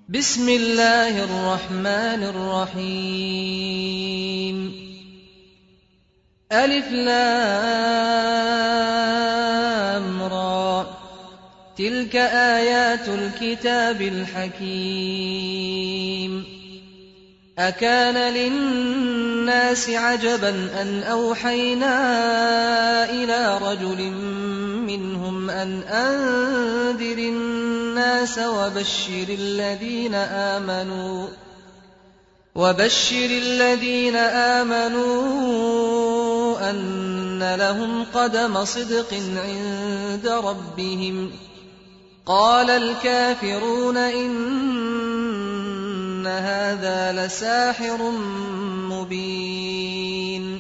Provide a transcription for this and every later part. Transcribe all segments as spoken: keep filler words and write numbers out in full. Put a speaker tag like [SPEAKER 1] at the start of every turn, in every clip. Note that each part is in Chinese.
[SPEAKER 1] بسم الله الرحمن الرحيم ألف لام را تلك آيات الكتاب الحكيم أكان للناس عجبا أن أوحينا إلى رجل منهم أن أنذر الناس وبشر الذين آمنوا وبشر الذين آمنوا أن لهم قدم صدق عند ربهم قال الكافرون إن هذا لساحر مبين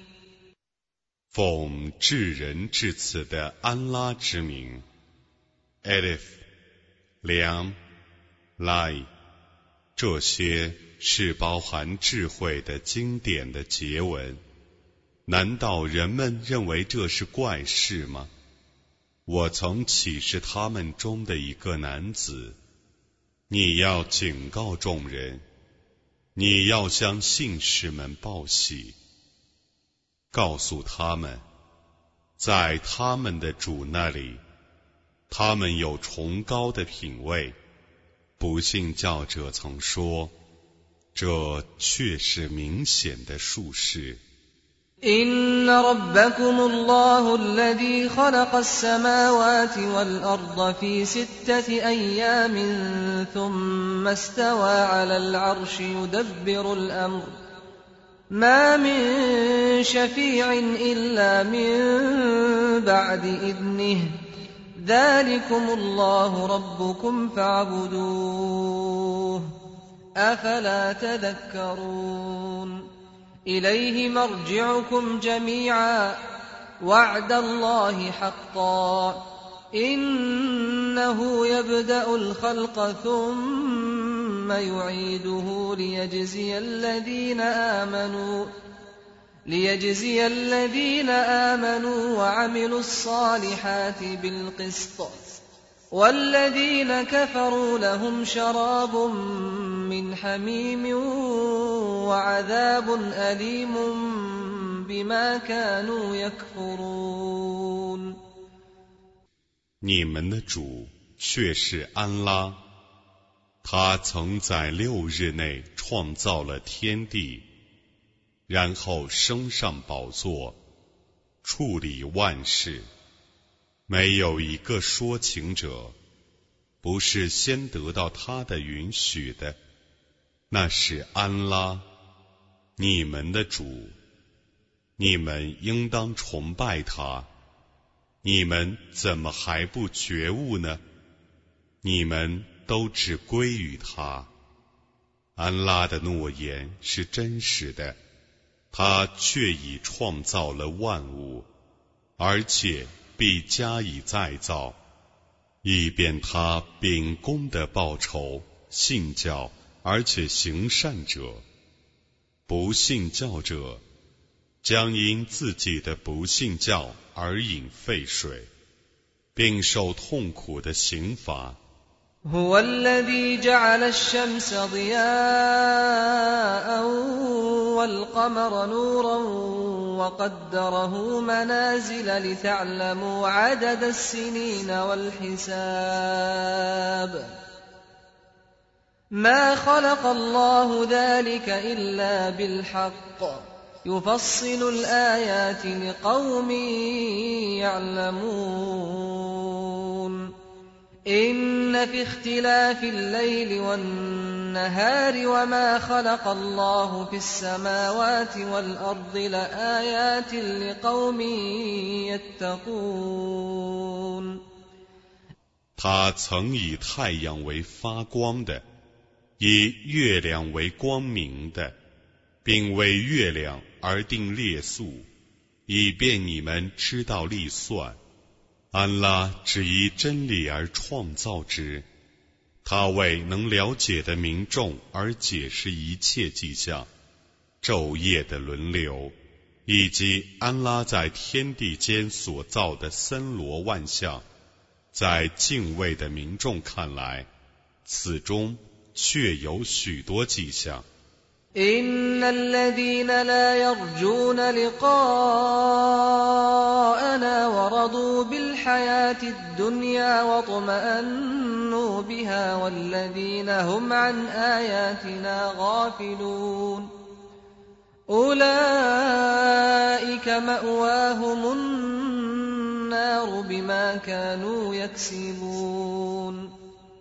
[SPEAKER 2] 奉至仁至慈的安拉之名 Alif Lam Lai 这些是包含智慧的经典的结文，难道人们认为这是怪事吗？我曾启示他们中的一个男子，你要警告众人，你要向信士们报喜，告诉他们，在他们的主那里，他们有崇高的品位。不信教者曾说，这却是明显的术士。
[SPEAKER 1] إن ربكم الله الذي خلق السماوات والأرض في ستة أيام ثم استوى على العرش يدبر الأمر ما من شفيع إلا من بعد إذنه ذلكم الله ربكم فاعبدوه أفلا تذكرون إليه مرجعكم جميعا وعد الله حقا إنه يبدأ الخلق ثم يعيده ليجزي الذين آمنوا ليجزي الذين آمنوا وعملوا الصالحات بالقسط والذين كفروا لهم شراب من حميم وعذاب أليم بما كانوا يكفرون
[SPEAKER 2] 你们的主却是安拉，他曾在六日内创造了天地，然后升上宝座，处理万事。没有一个说情者不是先得到他的允许的，那是安拉，你们的主，你们应当崇拜他。你们怎么还不觉悟呢？你们都只归于他。安拉的诺言是真实的，他却已创造了万物，而且必加以再造，以便他秉公的报酬信教而且行善者。不信教者将因自己的不信教而饮沸水，并受痛苦的刑罚。
[SPEAKER 1] هو الذي جعل الشمس ضياء والقمر نورا وقدره منازل لتعلموا عدد السنين والحساب ما خلق الله ذلك إلا بالحق يفصل الآيات لقوم يعلمون إن في اختلاف الليل والنهار وما خلق الله في السماوات والأرض لآيات لقوم يتقون
[SPEAKER 2] 他曾以太阳为发光的，以月亮为光明的，并为月亮而定列数，以便你们知道历算。安拉只以真理而创造之，他为能了解的民众而解释一切迹象，昼夜的轮流，以及安拉在天地间所造的森罗万象，在敬畏的民众看来，此中确有许多迹象。
[SPEAKER 1] إن الذين لا يرجون لقاءنا ورضوا بالحياة الدنيا واطمأنوا بها والذين هم عن آياتنا غافلون أولئك مأواهم النار بما كانوا يكسبون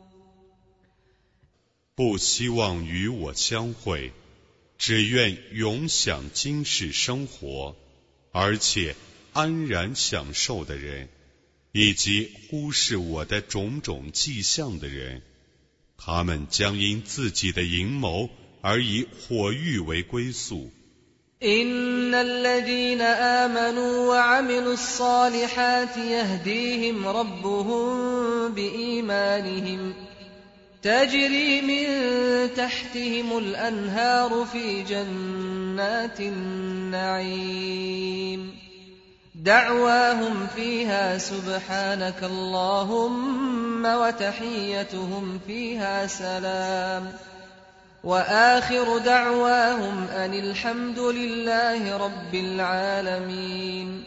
[SPEAKER 2] 不希望与我相会，只愿永享今世生活，而且安然享受的人，以及忽视我的种种迹象的人，他们将因自己的阴谋而以火狱为归宿。
[SPEAKER 1] إن الذين آمنوا وعملوا الصالحات يهديهم ربهم بإيمانهم تجري من تحتهم الأنهار في جنات النعيم دعواهم فيها سبحانك اللهم وتحيتهم فيها سلام وآخر دعواهم أن الحمد لله رب العالمين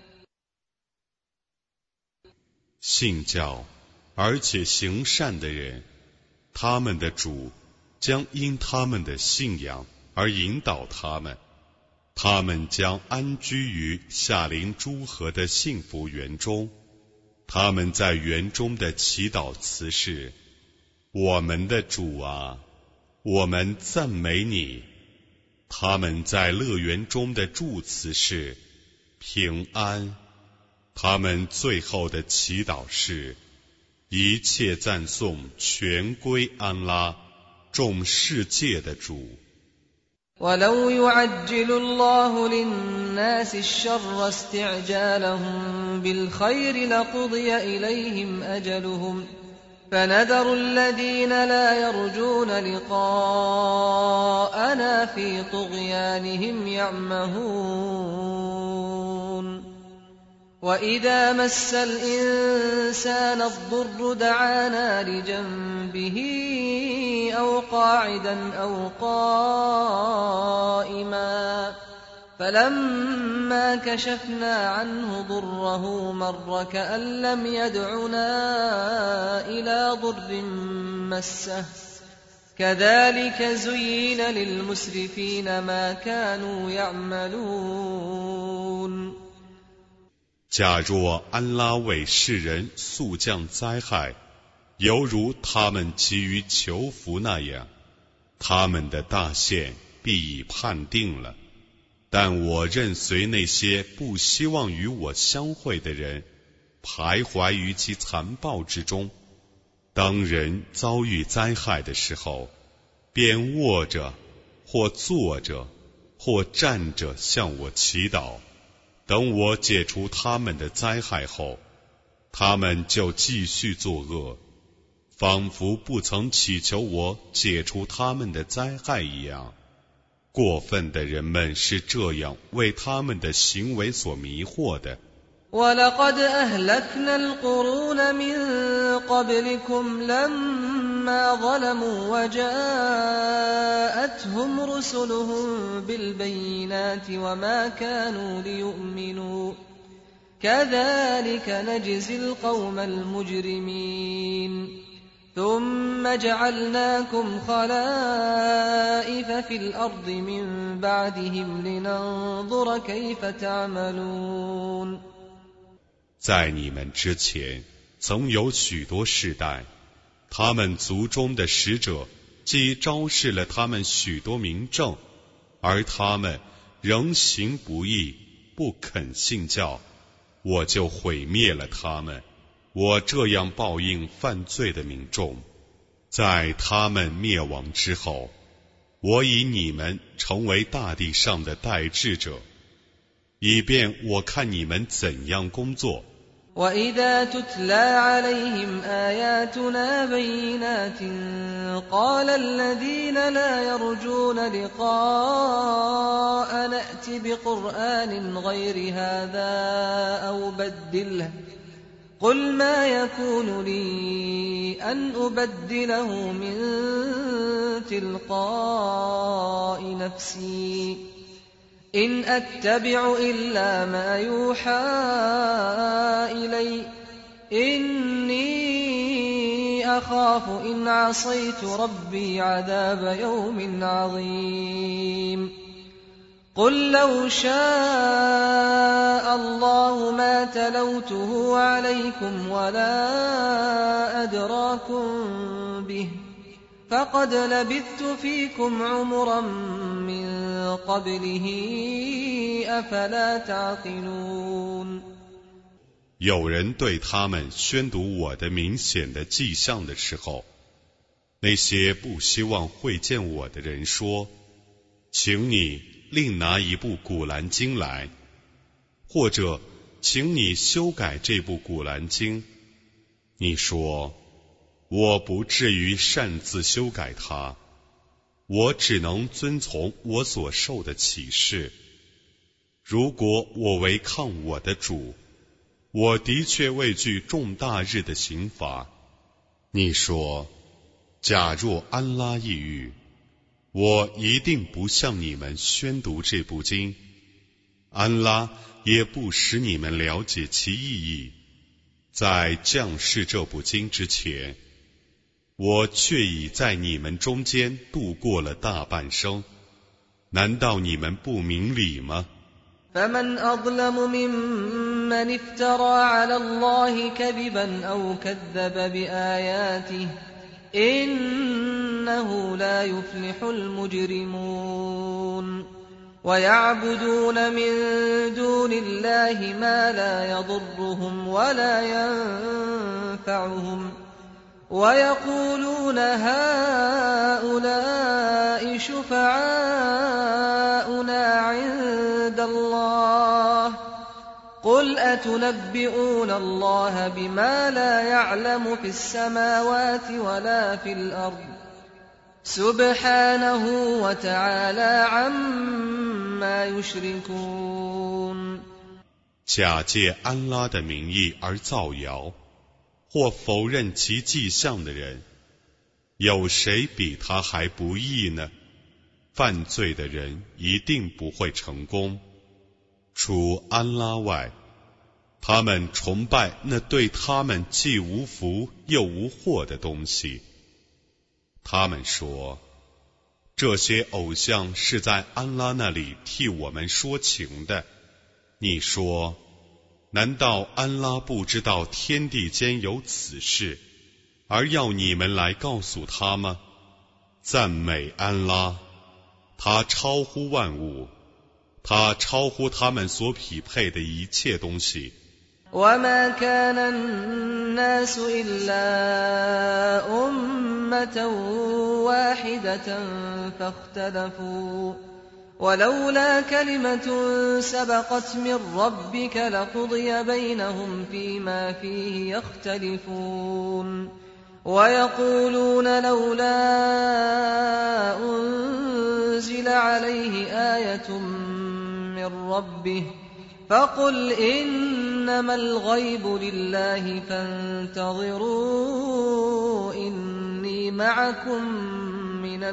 [SPEAKER 2] 信教而且行善的人，他们的主将因他们的信仰而引导他们，他们将安居于夏临诸河的幸福园中。他们在园中的祈祷词是：我们的主啊，我们赞美你。他们在乐园中的祝词是平安。他们最后的祈祷是：一切赞颂全归安拉，众世界的主。
[SPEAKER 1] ولو يعجل الله للناس الشر استعجالهم بالخير لقضي إليهم أجلهم فنذر الذين لا يرجون لقاءنا في طغيانهم يعمهون وإذا مس الإنسان الضر دعانا لجنبه أو قاعدا أو قائما فلما كشفنا عنه ضره مر كأن لم يدعنا إلى ضر مسه كذلك زين للمسرفين ما كانوا يعملون
[SPEAKER 2] 假若安拉为世人速降灾害，犹如他们急于求福那样，他们的大限必已判定了。但我任随那些不希望与我相会的人徘徊于其残暴之中。当人遭遇灾害的时候，便卧着或坐着或站着向我祈祷。等我解除他们的灾害后，他们就继续作恶，仿佛不曾祈求我解除他们的灾害一样。过分的人们是这样为他们的行为所迷惑的。
[SPEAKER 1] وَلَقَدْ أَهْلَكْنَا الْقُرُونَ مِنْ قَبْلِكُمْ لَمَّا ظَلَمُوا وَجَاءَتْهُمْ رُسُلُهُم بِالْبَيِّنَاتِ وَمَا كَانُوا لِيُؤْمِنُوا كَذَلِكَ نَجْزِي الْقَوْمَ الْمُجْرِمِينَ ثُمَّ جَعَلْنَاكُمْ خَلَائِفَ فِي الْأَرْضِ مِنْ بَعْدِهِمْ لِنَنظُرَ كَيْفَ تَعْمَلُونَ
[SPEAKER 2] 在你们之前，曾有许多世代，他们族中的使者既昭示了他们许多明证，而他们仍行不义，不肯信教，我就毁灭了他们。我这样报应犯罪的民众，在他们灭亡之后，我以你们成为大地上的代治者，以便我看你们怎样工作。
[SPEAKER 1] وَإِذَا تُتْلَى عَلَيْهِمْ آيَاتُنَا بَيِّنَاتٍ قَالَ الَّذِينَ لَا يَرْجُونَ لِقَاءَنَا ائْتِ بِقُرْآنٍ غَيْرِ هَذَا أَوْ بَدِّلْهُ قل ما يكون لي أن أبدله من تلقاء نفسي إن أتبع إلا ما يوحى إلي إني أخاف إن عصيت ربي عذاب يوم عظيم قل لو شاء الله ما تلوته عليكم ولا أدراكم به فقد لبثت فيكم عمرا من قبله أفلا تعقلون。
[SPEAKER 2] 有人对他们宣读我的明显的迹象的时候，那些不希望会见我的人说，请你另拿一部古兰经来，或者请你修改这部古兰经。你说，我不至于擅自修改它，我只能遵从我所受的启示。如果我违抗我的主，我的确畏惧重大日的刑罚。你说，假若安拉抑郁，我一定不向你们宣读这部经，安拉也不使你们了解其意义。在降世这部经之前，我却已在你们中间度过了大半生，难道你们不明理吗
[SPEAKER 1] فمن أظلم ممن افترى على الله كذبا أو كذب بآياته إنه لا يفلح المجرمون ويعبدون من دون الله ما لا يضرهم ولا ينفعهم ويقولون هؤلاء شفعاؤنا عند الله قل أتنبئون الله بما لا يعلم في السماوات ولا في الأرض سبحانه وتعالى عما يشركون。
[SPEAKER 2] 假借安拉的名义而造谣或否认其迹象的人，有谁比他还不义呢？犯罪的人一定不会成功。除安拉外，他们崇拜那对他们既无福又无祸的东西。他们说，这些偶像是在安拉那里替我们说情的。你说，难道安拉不知道天地间有此事，而要你们来告诉他吗？赞美安拉，他超乎万物，他超乎他们所匹配的一切东西。
[SPEAKER 1] وما كان الناس إلا أمة واحدة فاختلفوا ولولا كلمة سبقت من ربك لقضي بينهم فيما فيه يختلفون ويقولون لولا أنزل عليه آية من ربه فقل إنما الغيب لله فانتظروا إني معكم من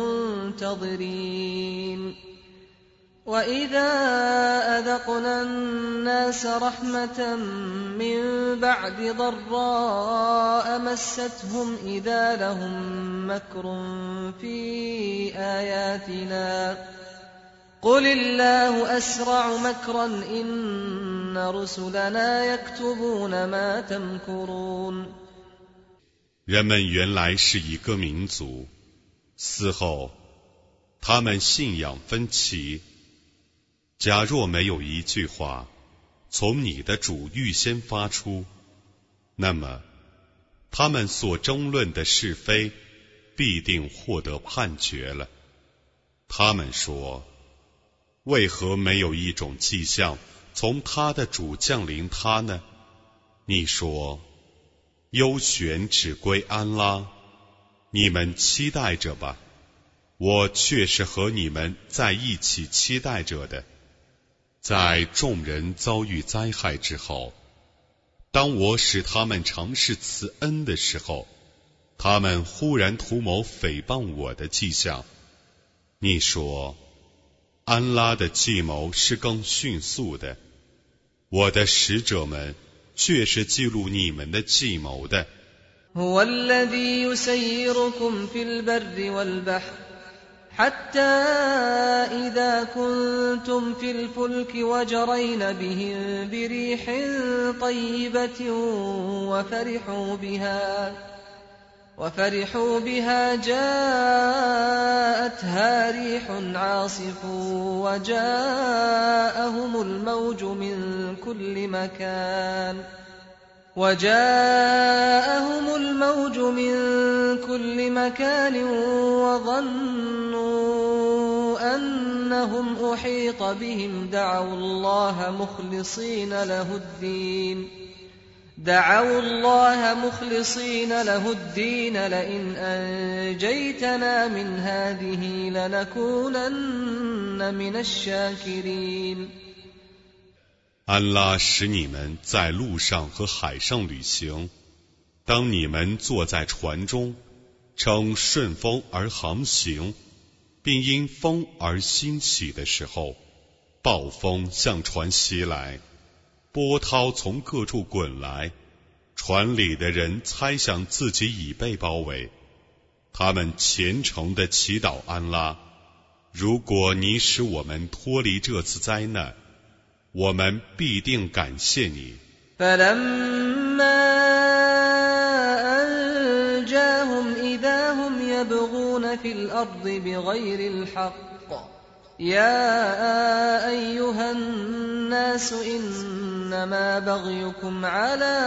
[SPEAKER 1] المنتظرين وإذا أذقنا الناس رحمة من بعد ضراء مستهم إذا لهم مكر في آياتنا قل الله أسرع مكرا إن رسلنا يكتبون ما تمكرون。
[SPEAKER 2] 人们原来是一个民族，死后他们信仰分歧。假若没有一句话从你的主预先发出，那么他们所争论的是非必定获得判决了。他们说，为何没有一种迹象从他的主降临他呢？你说，优选只归安拉，你们期待着吧，我却是和你们在一起期待着的。在众人遭遇灾害之后， 当我使他们尝试此恩的时候，他们忽然图谋诽谤我的迹象。你说，安拉的计谋是更迅速的，我的使者们却是记录你们的计谋的。
[SPEAKER 1] هو الذي يسيركم في البر والبحر حتى إذا كنتم في الفلك وجرين بهم بريح طيبة وفرحوا بها وفرحوا بها جاءتها ريح عاصف وجاءهم الموج من كل مكان وجاءهم الموج من كل مكان وظنوا أنهم أحيط بهم دعوا الله مخلصين له الدين دعوا الله مخلصين له الدين لئن أنجيتنا من هذه لنكونن من الشاكرين。
[SPEAKER 2] 安拉使你们在路上和海上旅行，当你们坐在船中，乘顺风而航行，并因风而欣喜的时候，暴风向船袭来，波涛从各处滚来，船里的人猜想自己已被包围，他们虔诚地祈祷安拉，如果你使我们脱离这次灾难，我们必定感谢你。
[SPEAKER 1] فلما أنجاهم إذا هم يبغون في الأرض بغير الحق يا أيها الناس إنما بغيكم على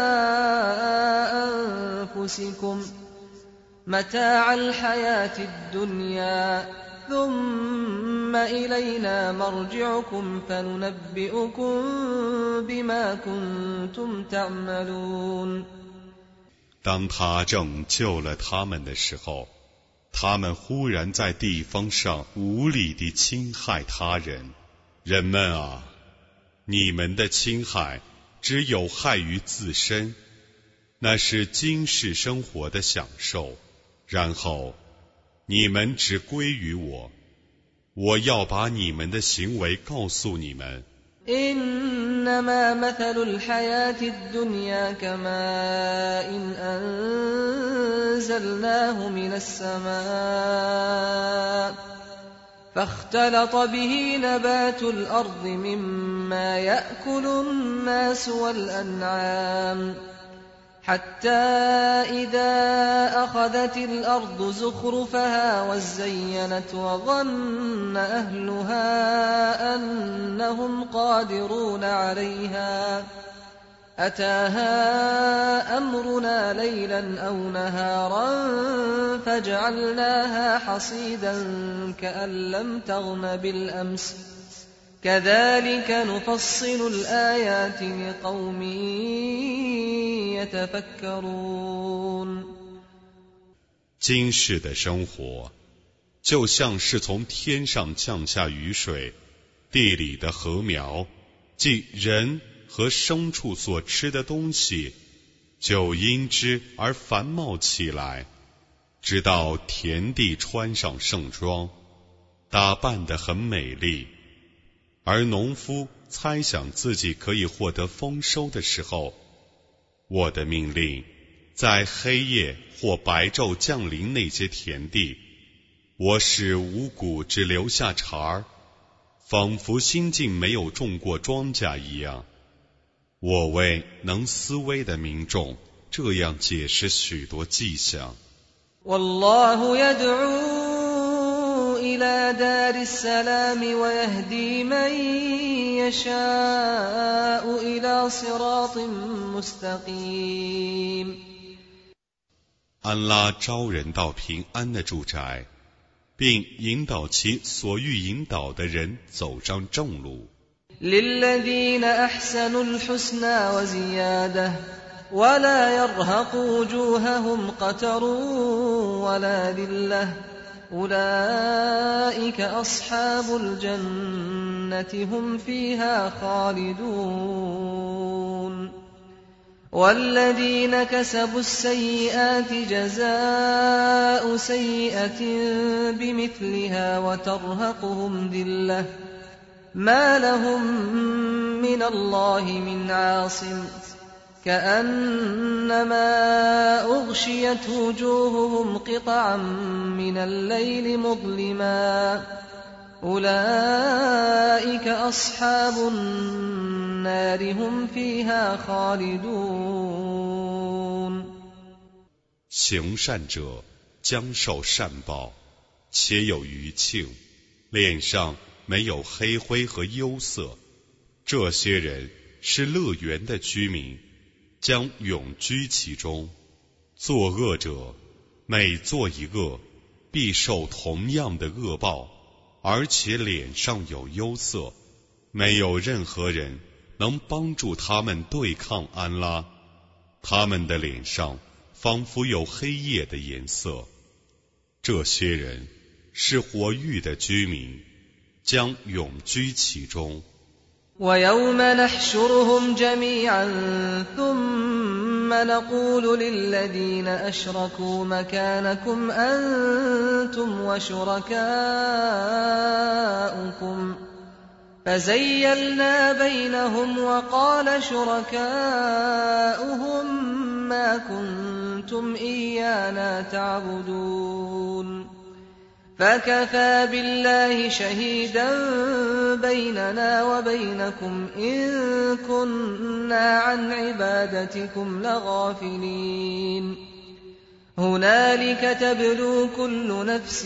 [SPEAKER 1] أنفسكم متاع الحياة الدنيا ثم إلينا مرجعكم فننبئكم بما كنتم تعملون。
[SPEAKER 2] 当他拯救了他们的时候，他们忽然在地方上无理地侵害他人。人们啊，你们的侵害只有害于自身，那是今世生活的享受，然后你们只归于我，我要把你们的行为告诉你们。
[SPEAKER 1] إنما مثل الحياة الدنيا كماء أنزلناه من السماء فاختلط به نبات الأرض مما يأكل الناس والأنعام حتى إذا أخذت الأرض زخرفها وزينت وظن أهلها أنهم قادرون عليها أتاها أمرنا ليلا أو نهارا فجعلناها حصيدا كأن لم تغن بالأمس كذلك نفصل الآيات لقوم يتفكرون。
[SPEAKER 2] 今世的生活就像是从天上降下雨水，地里的禾苗，即人和牲畜所吃的东西，就因之而繁茂起来，直到田地穿上盛装，打扮得很美丽。而农夫猜想自己可以获得丰收的时候，我的命令在黑夜或白昼降临那些田地，我使五谷只留下茬儿，仿佛新近没有种过庄稼一样。我为能思维的民众这样解释许多迹象。
[SPEAKER 1] والله يدعو إلى دار السلام ويهدي من يشاء إلى صراط مستقيم。
[SPEAKER 2] 安拉招人到平安的住宅，并引导其所欲引导的人走上正路。
[SPEAKER 1] للذين أحسنوا الحسنى وزيادة ولا يرهق وجوههم قتر ولا ذلة أولئك أصحاب الجنة هم فيها خالدون。 والذين كسبوا السيئات جزاء سيئة بمثلها وترهقهم ذلة ما لهم من الله من عاصم كأنما أغشيت وجوههم قطعا من الليل مظلما أولئك أصحاب النار هم فيها خالدون
[SPEAKER 2] 行善者将受善报，且有余庆，脸上没有黑灰和忧色。这些人是乐园的居民，将永居其中。作恶者每做一恶，必受同样的恶报，而且脸上有忧色。没有任何人能帮助他们对抗安拉，他们的脸上仿佛有黑夜的颜色。这些人是活域的居民，将永居其中。
[SPEAKER 1] ويوم نحشرهم جميعا ثم نقول للذين أشركوا مكانكم أنتم وشركاؤكم فزيلنا بينهم وقال شركاؤهم ما كنتم إيانا تعبدون فكفى بالله شهيدا بيننا وبينكم إن كنا عن عبادتكم لغافلين هنالك تبلو كل نفس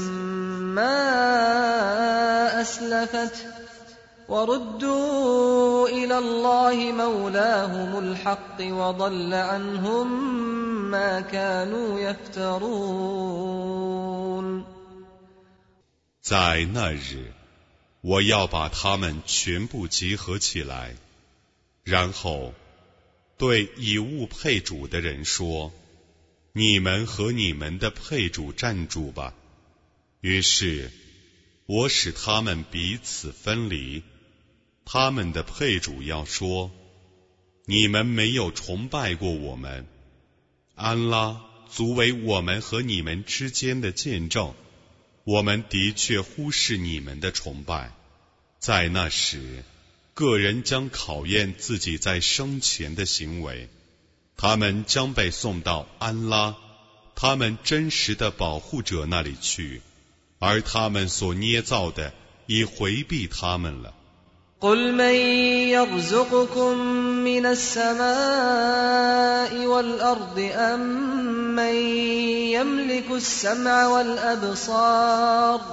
[SPEAKER 1] ما أسلفت وردوا إلى الله مولاهم الحق وضل عنهم ما كانوا يفترون
[SPEAKER 2] 在那日，我要把他们全部集合起来，然后对以物配主的人说：你们和你们的配主站住吧。于是我使他们彼此分离。他们的配主要说：你们没有崇拜过我们，安拉足为我们和你们之间的见证，我们的确忽视你们的崇拜。在那时，个人将考验自己在生前的行为，他们将被送到安拉他们真实的保护者那里去，而他们所捏造的已回避他们了。
[SPEAKER 1] قل من يرزقكم من السماء والأرض أم من يملك السمع والأبصار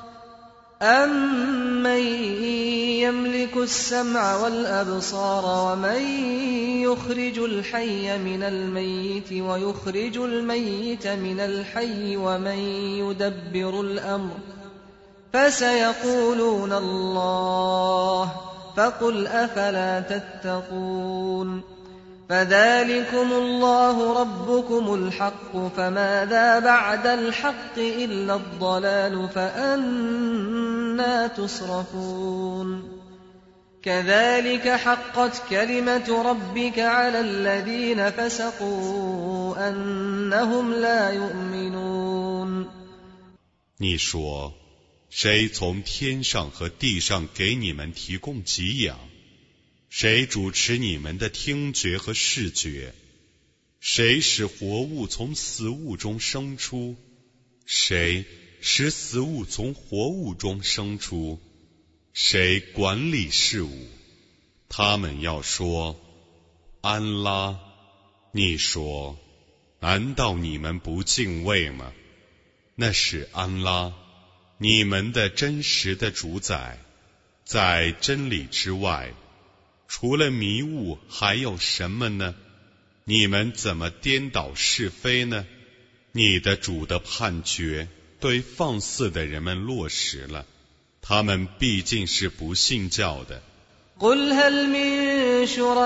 [SPEAKER 1] أَمَّن يَمْلِكُ السَّمْعَ وَالْأَبْصَارَ وَمَن يُخْرِجُ الْحَيَّ مِنَ الْمَيِّتِ وَيُخْرِجُ الْمَيِّتَ مِنَ الْحَيِّ وَمَن يُدَبِّرُ الْأَمْرَ فَسَيَقُولُونَ اللَّهُ فَقُلْ أَفَلَا تَتَّقُونَ فَذَلِكُمُ اللَّهُ رَبُّكُمُ الْحَقُّ فَمَاذَا بَعْدَ الْحَقِّ إِلَّا الضَّلَالُ فَأَنَّى تُصْرَفُونَ كَذَلِكَ حَقَّتْ كَلِمَةُ رَبِّكَ عَلَى الَّذِينَ فَسَقُوا أَنَّهُمْ لَا يُؤْمِنُونَ
[SPEAKER 2] 你说，谁从天上和地上给你们提供给养？谁主持你们的听觉和视觉？谁使活物从死物中生出？谁使死物从活物中生出？谁管理事物？他们要说：安拉。你说：难道你们不敬畏吗？那是安拉，你们的真实的主宰。在真理之外，除了迷雾还有什么呢？你们怎么颠倒是非呢？你的主的判决对放肆的人们落实了，他们毕竟是不信教的。
[SPEAKER 1] قُلْ هَلْ مِن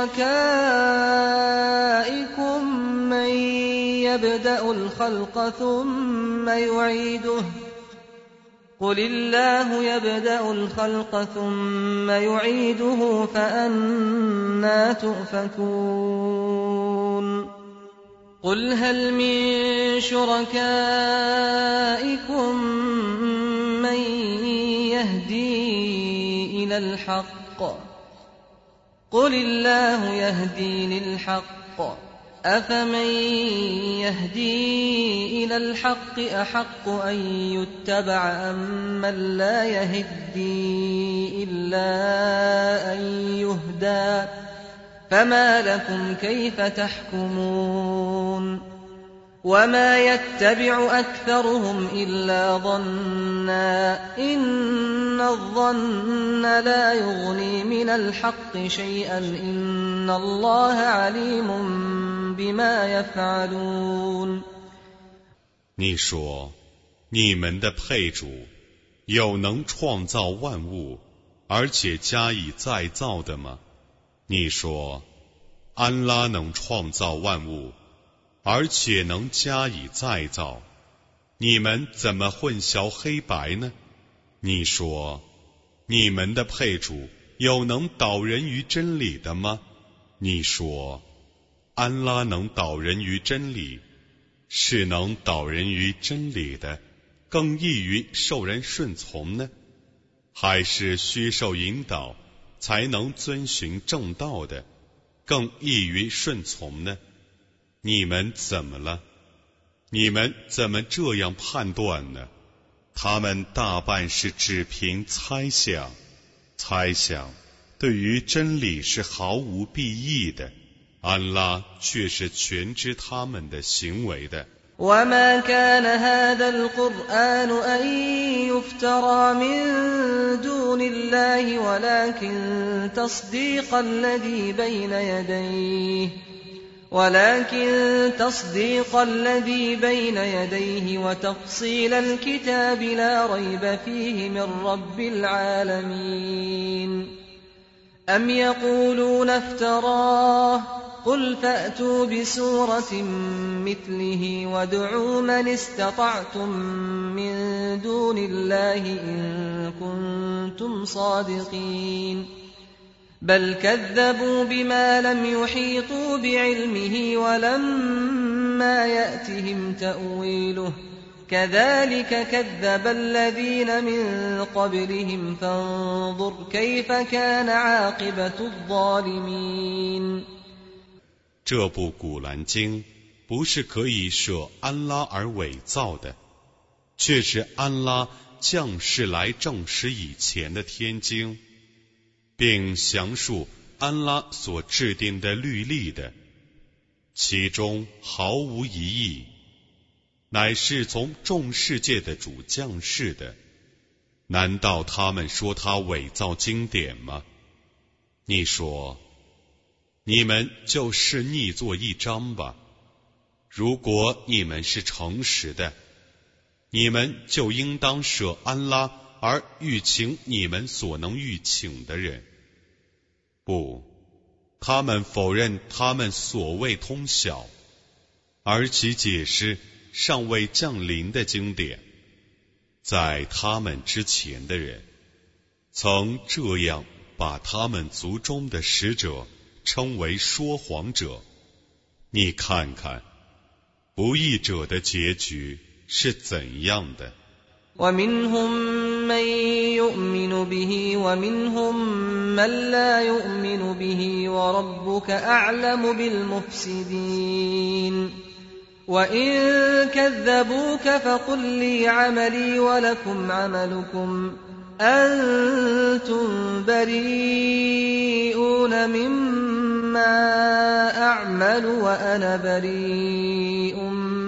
[SPEAKER 1] شُرَكَائِكُم مَّن يَبْدَأُ الْخَلْقَ ثُمَّ يُعِيدُهُ قل الله يبدأ الخلق ثم يعيده فأنى تؤفكون قل هل من شركائكم من يهدي إلى الحق قل الله يهدي للحق أفمن يهدي إلى الحق أحق أن يتبع أم من لا يهدي إلا أن يهدى فما لكم كيف تحكمون وما يتبع أكثرهم إلا ظنا إن الظن لا يغني من الحق شيئا إن الله عليم بما يفعلون
[SPEAKER 2] 你说，你们的配主有能创造万物，而且加以再造的吗？你说，安拉能创造万物，而且能加以再造，你们怎么混淆黑白呢？你说，你们的配主有能导人于真理的吗？你说，安拉能导人于真理，是能导人于真理的，更易于受人顺从呢？还是需受引导才能遵循正道的，更易于顺从呢？你们怎么了？你们怎么这样判断呢？他们大半是只凭猜想，猜想对于真理是毫无裨益的，安拉却是全知他们的行为的。
[SPEAKER 1] وما كان هذا القرآن أن يفترى من دون الله ولكن تصديق الذي بين يديه ولكن تصديق الذي بين يديه وتفصيل الكتاب لا ريب فيه من رب العالمين أم يقولون افتراه قل فأتوا بسورة مثله وادعوا من استطعتم من دون الله إن كنتم صادقين بل كذبوا بما لم يحيطوا بعلمه ولما يأتهم تأويله كذلك كذب الذين من قبلهم فانظر كيف كان عاقبة الظالمين
[SPEAKER 2] 这部古兰经不是可以舍安拉而伪造的，却是安拉降世来证实以前的天经，并详述安拉所制定的律例的，其中毫无疑义，乃是从众世界的主降世的。难道他们说他伪造经典吗？你说，你们就视逆作一章吧。如果你们是诚实的，你们就应当舍安拉而欲请你们所能欲请的人。不，他们否认他们所谓通晓，而其解释尚未降临的经典。在他们之前的人曾这样把他们族中的使者称为说谎者，你看看不义者的结局是怎样的。
[SPEAKER 1] ومنهم من يؤمن به ومنهم من لا يؤمن به وربك أعلم بالمفسدين وإن كذبوك فقل لي عملي ولكم عملكم أنتم بريئون مما أعمل وأنا بريء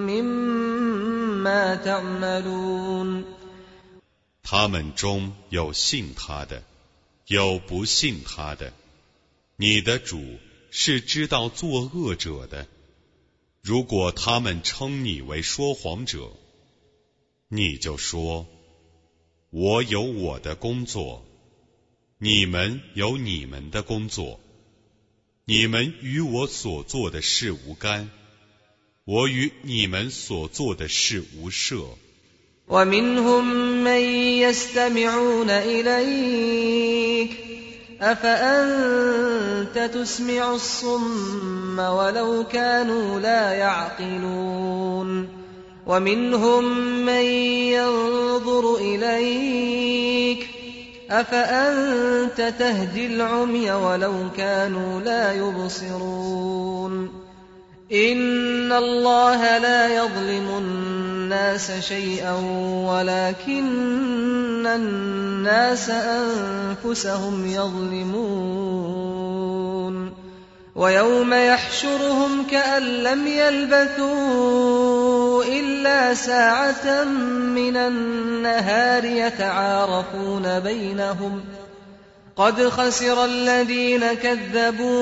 [SPEAKER 1] مما تعملون
[SPEAKER 2] 他们中有信他的，有不信他的。你的主是知道作恶者的。如果他们称你为说谎者，你就说，我有我的工作，你们有你们的工作，你们与我所做的事无干，我与你们所做的事无涉，
[SPEAKER 1] ومنهم من يستمعون إليك أفأنت تسمع الصم ولو كانوا لا يعقلون ومنهم من ينظر إليك أفأنت تهدي العمي ولو كانوا لا يبصرون إن الله لا يظلم الناس شيئا ولكن الناس أنفسهم يظلمون ويوم يحشرهم كأن لم يلبثوا إلا ساعة من النهار يتعارفون بينهم قد خسر الذين كذبوا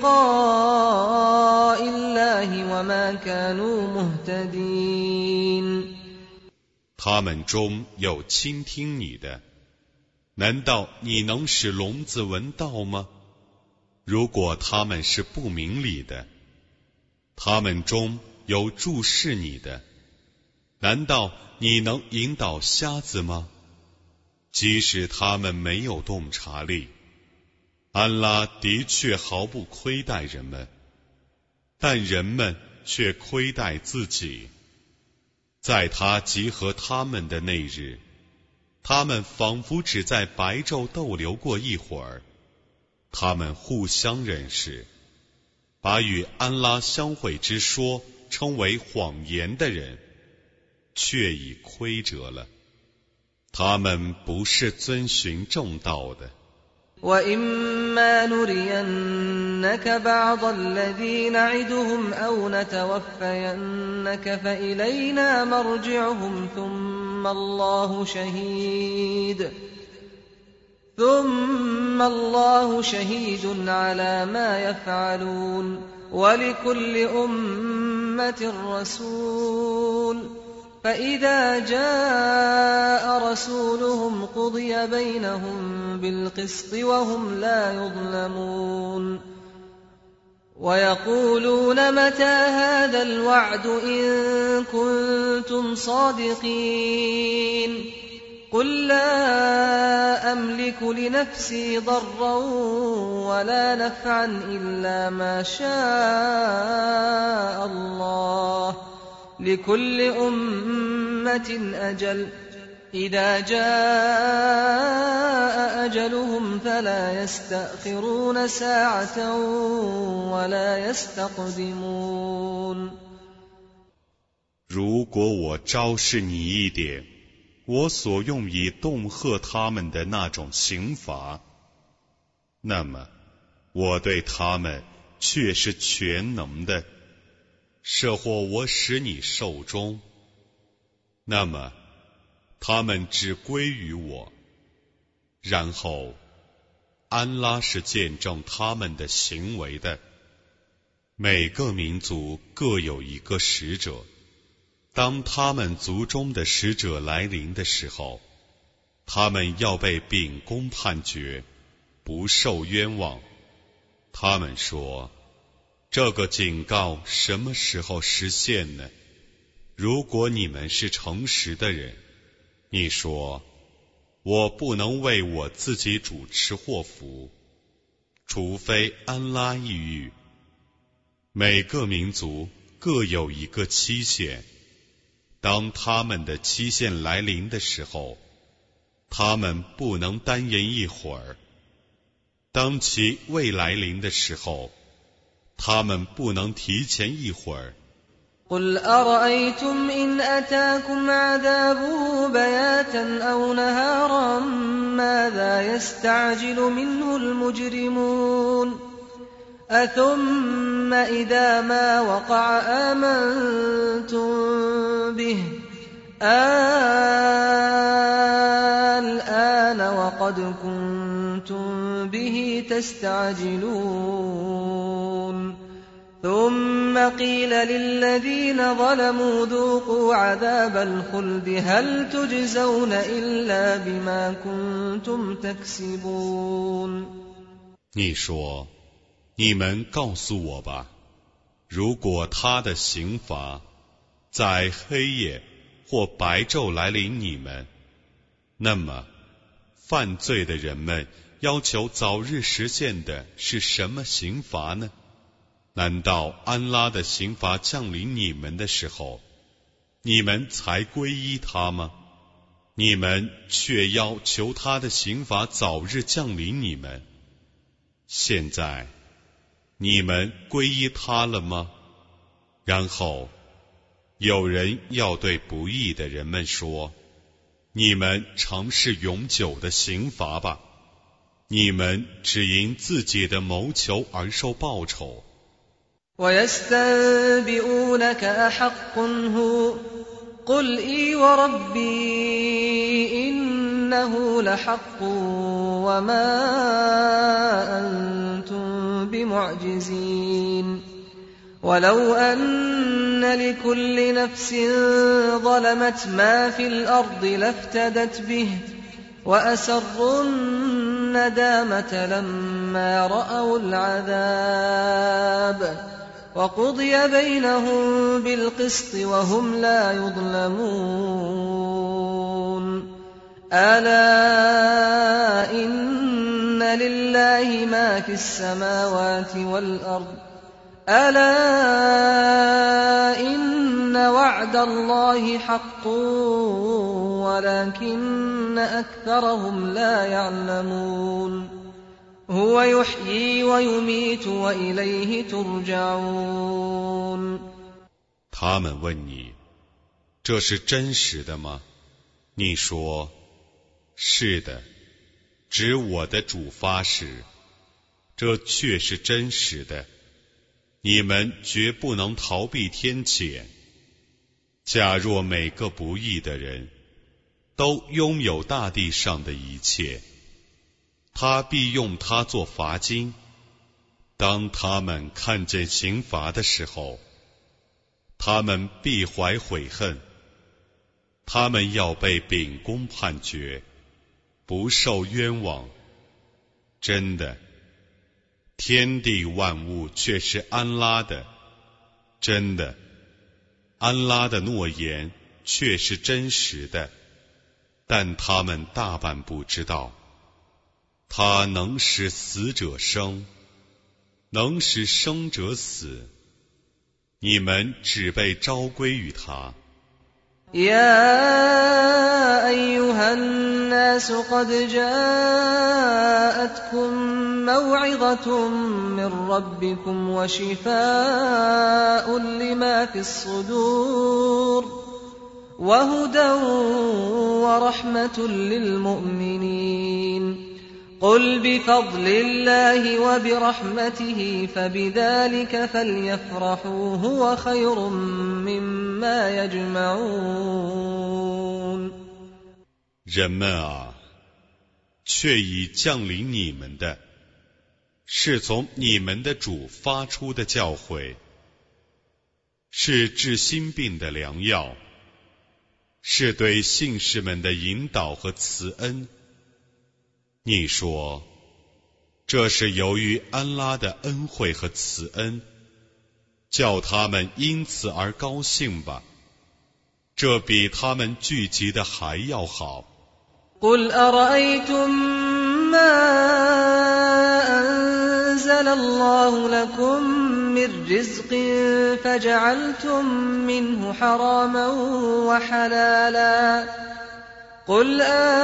[SPEAKER 1] بلقاء الله وما كانوا مهتدين。
[SPEAKER 2] 他们中有倾听你的，难道你能使聋子闻道吗？如果他们是不明理的，他们中有注视你的，难道你能引导瞎子吗？即使他们没有洞察力，安拉的确毫不亏待人们，但人们却亏待自己。在他集合他们的那日，他们仿佛只在白昼逗留过一会儿，他们互相认识，把与安拉相会之说称为谎言的人，却已亏折了。他们不是遵循正道的。
[SPEAKER 1] وَإِمَّا نُرِيَنَّكَ بَعْضَ الَّذِي نَعِدُهُمْ أَوْ نَتَوَفَّيَنَّكَ فَإِلَيْنَا مَرْجِعُهُمْ ثُمَّ اللَّهُ شَهِيدٌ ثُمَّ اللَّهُ شَهِيدٌ عَلَى مَا يَفْعَلُونَ وَلِكُلِّ أُمَّةٍ رَّسُولٌ فإذا جاء رسولهم قضي بينهم بالقسط وهم لا يظلمون ويقولون متى هذا الوعد إن كنتم صادقين قل لا أملك لنفسي ضرا ولا نفعا إلا ما شاء الله لكل أمة أجل إذا جاء أجلهم فلا يستأخرون ساعة ولا يستقدمون。
[SPEAKER 2] 如果我昭示你一点，我所用以恫吓他们的那种刑罚，那么我对他们却是全能的。设或我使你寿终，那么他们只归于我，然后安拉是见证他们的行为的。每个民族各有一个使者，当他们族中的使者来临的时候，他们要被秉公判决，不受冤枉。他们说，这个警告什么时候实现呢？如果你们是诚实的人，你说，我不能为我自己主持祸福，除非安拉抑郁。每个民族各有一个期限，当他们的期限来临的时候，他们不能单言一会儿；当其未来临的时候，他们不能提前一会儿。
[SPEAKER 1] قل أرأيتم إن أتاكم عذابه بياتا أو نهارا ماذا يستعجل منه المجرمون أثم إذا ما وقع آمنتم به الآن وقد كنتم به تستعجلون ثم قيل للذين ظلموا ذوقوا عذاب الخلد هل تجزون إلا بما كنتم تكسبون。
[SPEAKER 2] 你说，你们告诉我吧，如果他的刑罚在黑夜或白昼来临你们，那么犯罪的人们要求早日实现的是什么刑罚呢？难道安拉的刑罚降临你们的时候，你们才皈依他吗？你们却要求他的刑罚早日降临你们。现在你们皈依他了吗？然后有人要对不义的人们说，你们尝试永久的刑罚吧，你们只因自己的谋求而受报酬。
[SPEAKER 1] وَيَسْتَنْبِئُونَكَ أَحَقٌّ هُوَ قُلْ إِي وَرَبِّي إِنَّهُ لَحَقٌّ وَمَا أَنْتُمْ بِمُعْجِزِينَ وَلَوْ أَنَّ لِكُلِّ نَفْسٍ ظَلَمَتْ مَا فِي الْأَرْضِ لَافْتَدَتْ بِهِ وَأَسَرُّوا النَّدَامَةَ لَمَّا رَأَوُا الْعَذَابَ وَقُضِيَ بَيْنَهُم بِالْقِسْطِ وَهُمْ لَا يُظْلَمُونَ أَلَا إِنَّ لِلَّهِ مَا فِي السَّمَاوَاتِ وَالْأَرْضِ أَلَا إِنَّ وَعْدَ اللَّهِ حَقٌّ وَلَكِنَّ أَكْثَرَهُمْ لَا يَعْلَمُونَ هُوَ يُحْيِي وَيُمِيتُ وَإِلَيْهِ تُرْجَعُونَ
[SPEAKER 2] 他们问你，这是真实的吗？你说，是的，指我的主发誓，这确是真实的。你们绝不能逃避天谴。假若每个不义的人都拥有大地上的一切，他必用它做罚金。当他们看见刑罚的时候，他们必怀悔恨，他们要被秉公判决，不受冤枉。真的，天地万物却是安拉的，真的，安拉的诺言却是真实的，但他们大半不知道。他能使死者生，能使生者死，你们只被召归于他。
[SPEAKER 1] يَا أَيُّهَا النَّاسُ قَدْ جَاءَتْكُم مَّوْعِظَةٌ مِّن رَّبِّكُمْ وَشِفَاءٌ لِّمَا فِي الصُّدُورِ وَهُدًى وَرَحْمَةٌ لِّلْمُؤْمِنِينَ قُلْ بِفَضْلِ اللَّهِ وَبِرَحْمَتِهِ فَبِذَلِكَ فَلْيَفْرَحُوا هُوَ خَيْرٌ مِّمَّا يَجْمَعُونَ
[SPEAKER 2] 人们啊，却已降临你们的，是从你们的主发出的教诲，是治心病的良药，是对信士们的引导和慈恩。你说，这是由于安拉的恩惠和慈恩，叫他们因此而高兴吧，这比他们聚集的还要好。
[SPEAKER 1] قُلْ أَرَأَيْتُم مَّا أَنزَلَ اللَّهُ لَكُم مِّن رِّزْقٍ فَجَعَلْتُم مِّنْهُ حَرَامًا وَحَلَالًا قُلْ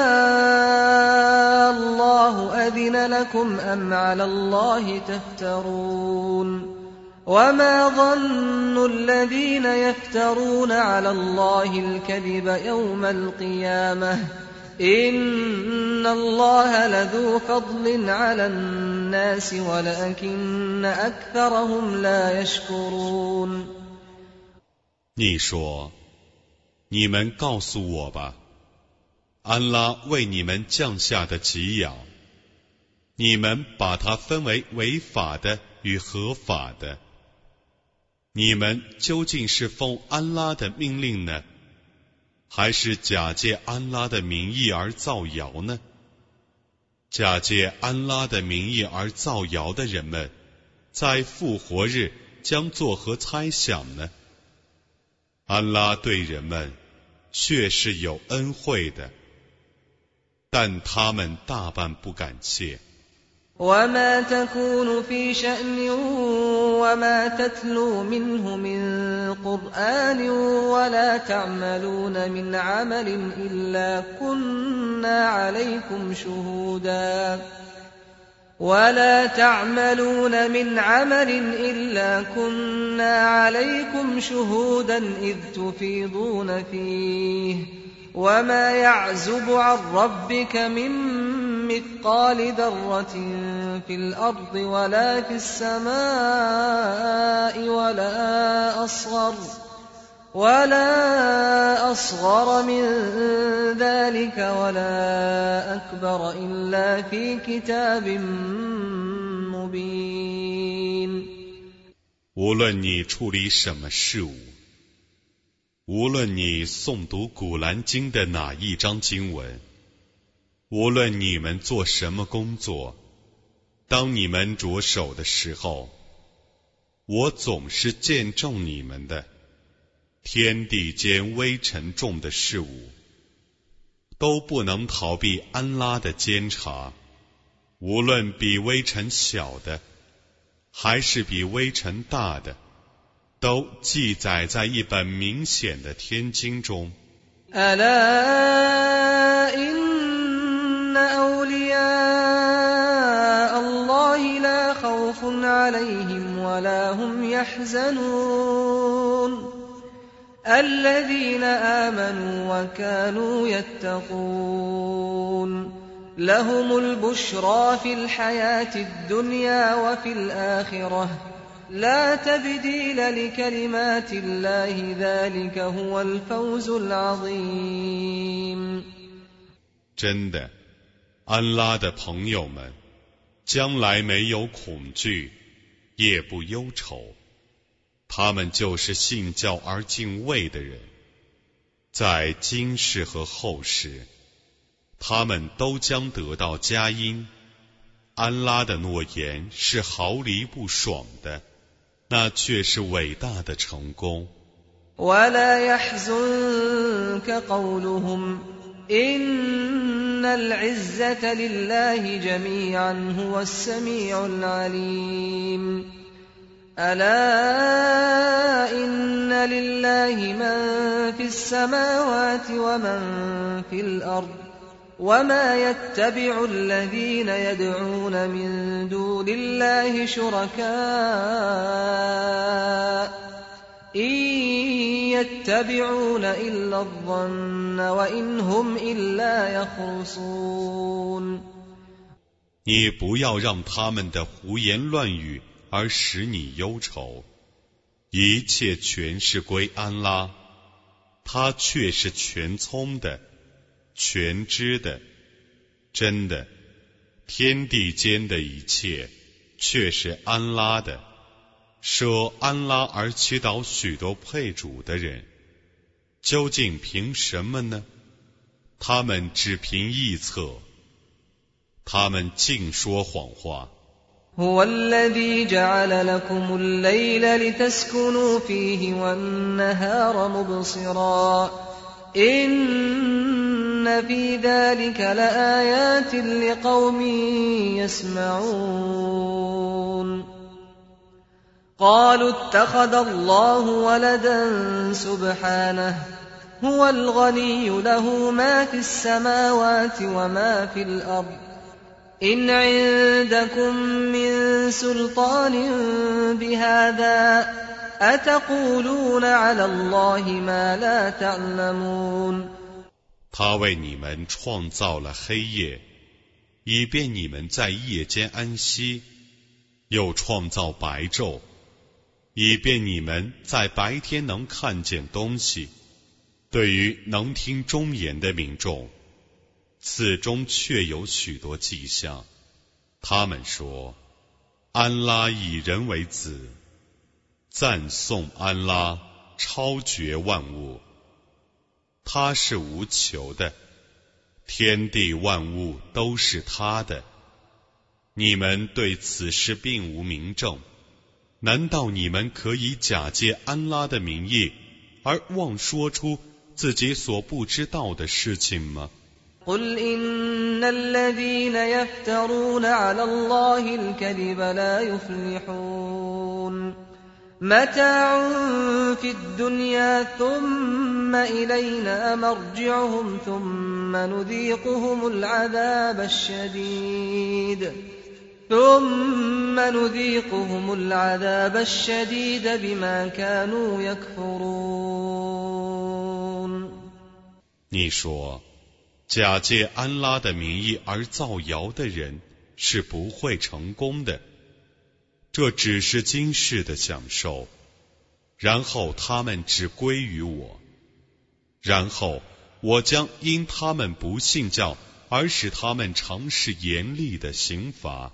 [SPEAKER 1] آلله أذن لكم أم على الله تفترون وما ظن الذين يفترون على الله الكذب يوم القيامة إن الله لذو فضل على الناس ولكن أكثرهم لا يشكرون
[SPEAKER 2] 你说，你们告诉我吧，安拉为你们降下的给养，你们把它分为违法的与合法的，你们究竟是奉安拉的命令呢，还是假借安拉的名义而造谣呢？假借安拉的名义而造谣的人们，在复活日将作何猜想呢？安拉对人们却是有恩惠的，但他们大半不感谢。
[SPEAKER 1] وما تكون في شأن وما تتلو منه من قرآن ولا تعملون من عمل إلا كنا عليكم شهودا ولا تعملون من عمل إلا كنا عليكم شهودا إذ تفيضون فيه وما يعزب عن ربك من مثقال ذرة في الأرض ولا في السماء ولا أصغر ولا أصغر من ذلك ولا أكبر إلا في كتاب مبين。
[SPEAKER 2] 无论你处理什么事物，无论你诵读古兰经的哪一章经文，无论你们做什么工作，当你们着手的时候，我总是见证你们的。天地间微沉重的事物，都不能逃避安拉的监察，无论比微尘小的，还是比微尘大的，都记载在一本明显的天经中。
[SPEAKER 1] ألا إن أولياء الله لا خوف عليهم ولا هم يحزنون الذين آمنوا وكانوا يتقون لهم البشرى في الحياة الدنيا وفي الآخرة لا تبديل لكلمات الله ذلك هو الفوز العظيم。
[SPEAKER 2] 真的，安拉的朋友们，将来没有恐惧，也不忧愁。他们就是信教而敬畏的人，在今世和后世，他们都将得到佳音。安拉的诺言是毫厘不爽的，那却是伟大的成功。
[SPEAKER 1] ولا يحزنك قولهم إن العزة لله جميعا هو السميع العليم ألا إن لله من في السماوات ومن في الأرض وما يتبع الذين يدعون من دون الله شركاء إن يتبعون إلا الظن وإن هم إلا يخرصون。
[SPEAKER 2] 你不要让他们的胡言乱语而使你忧愁，一切全是归安拉，他却是全聪的，全知的。真的，天地间的一切却是安拉的。舍安拉而祈祷许多配主的人，究竟凭什么呢？他们只凭臆测，他们尽说谎话。
[SPEAKER 1] هو الذي جعل لكم الليل لتسكنوا فيه والنهار مبصرا إن في ذلك لآيات لقوم يسمعون قالوا اتخذ الله ولدا سبحانه هو الغني له ما في السماوات وما في الأرض إن عندكم من سلطان بهذا أتقولون على الله ما لا تعلمون。
[SPEAKER 2] 他为你们创造了黑夜，以便你们在夜间安息，又创造白昼，以便你们在白天能看见东西。对于能听忠言的民众，此中确有许多迹象。他们说，安拉以人为子，赞颂安拉超绝万物，他是无求的，天地万物都是他的。你们对此事并无明证，难道你们可以假借安拉的名义而妄说出自己所不知道的事情吗？
[SPEAKER 1] قل إن الذين يفترون على الله الكذب لا يفلحون متاع في الدنيا ثم إلينا مرجعهم ثم نذيقهم العذاب الشديد ثم نذيقهم العذاب الشديد بما كانوا يكفرون
[SPEAKER 2] 你说，假借安拉的名义而造谣的人是不会成功的，这只是今世的享受，然后他们只归于我，然后我将因他们不信教而使他们尝试严厉的刑罚。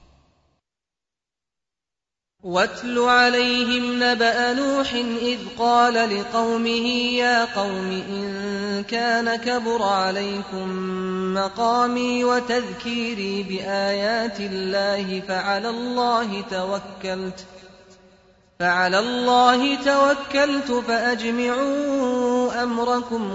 [SPEAKER 1] واتل عليهم نبأ نوح إذ قال لقومه يا قوم إن كان كبر عليكم مقامي وتذكيري بآيات الله فعلى الله توكلت فعلى الله توكلت فأجمعوا أمركم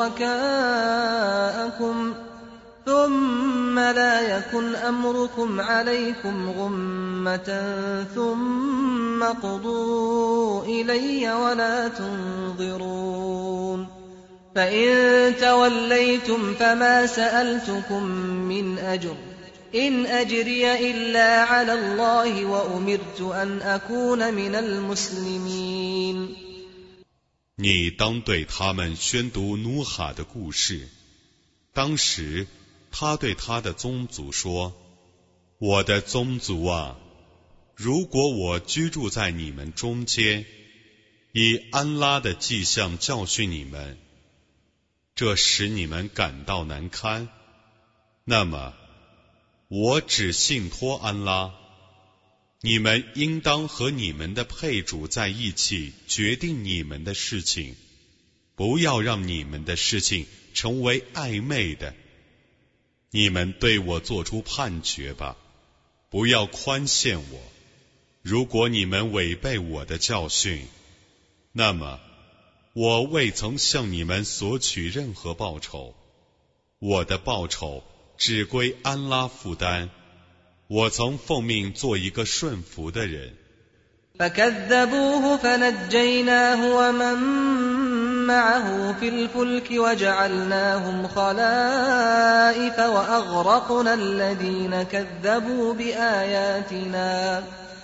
[SPEAKER 1] وشركاءكم ثم لا يكن أمركم عليكم غمة ثم قضوا إلي ولا تنظرون فإن توليتم فما سألتكم من أجر إن أجري إلا على الله وأمرت أن أكون من المسلمين
[SPEAKER 2] 你当对他们宣读努哈的故事，当时他对他的宗族说：“我的宗族啊，如果我居住在你们中间，以安拉的迹象教训你们，这使你们感到难堪，那么我只信托安拉。你们应当和你们的配主在一起决定你们的事情，不要让你们的事情成为暧昧的。你们对我做出判决吧，不要宽限我。如果你们违背我的教训，那么我未曾向你们索取任何报酬，我的报酬只归安拉负担。我曾奉命做一个顺服的人。
[SPEAKER 1] فكذبوه فنجيناه ومن معه في الفلك وجعلناهم خلائف وأغرقنا الذين كذبوا بآياتنا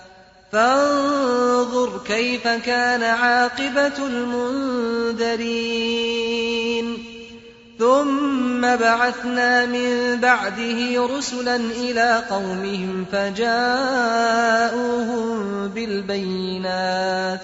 [SPEAKER 1] فانظر كيف كان عاقبة المنذرين ثم بعثنا من بعده رسلا إلى قومهم فجاءوهم بالبينات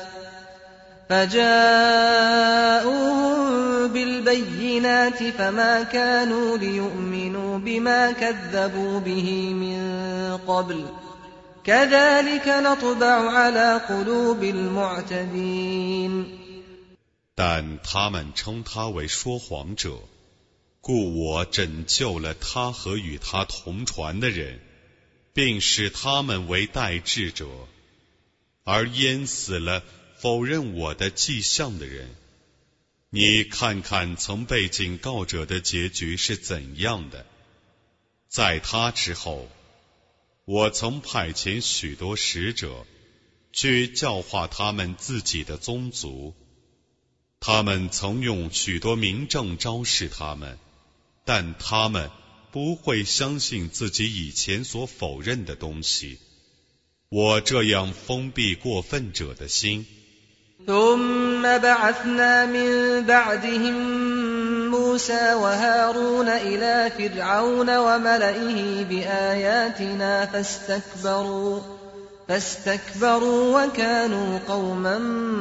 [SPEAKER 1] فجاءوهم بالبينات فما كانوا ليؤمنوا بما كذبوا به من قبل كذلك نطبع على قلوب المعتدين
[SPEAKER 2] 但他们称他为说谎者，故我拯救了他和与他同船的人，并使他们为代志者，而淹死了否认我的迹象的人。你看看曾被警告者的结局是怎样的。在他之后，我曾派遣许多使者去教化他们自己的宗族，他们曾用许多明证昭示他们，但他们不会相信自己以前所否认的东西。我这样封闭过分者的心。
[SPEAKER 1] ثم بعثنا من بعدهم موسى وهارون إلى فرعون وملئه بآياتنا فاستكبروا فاستكبروا وكانوا قوما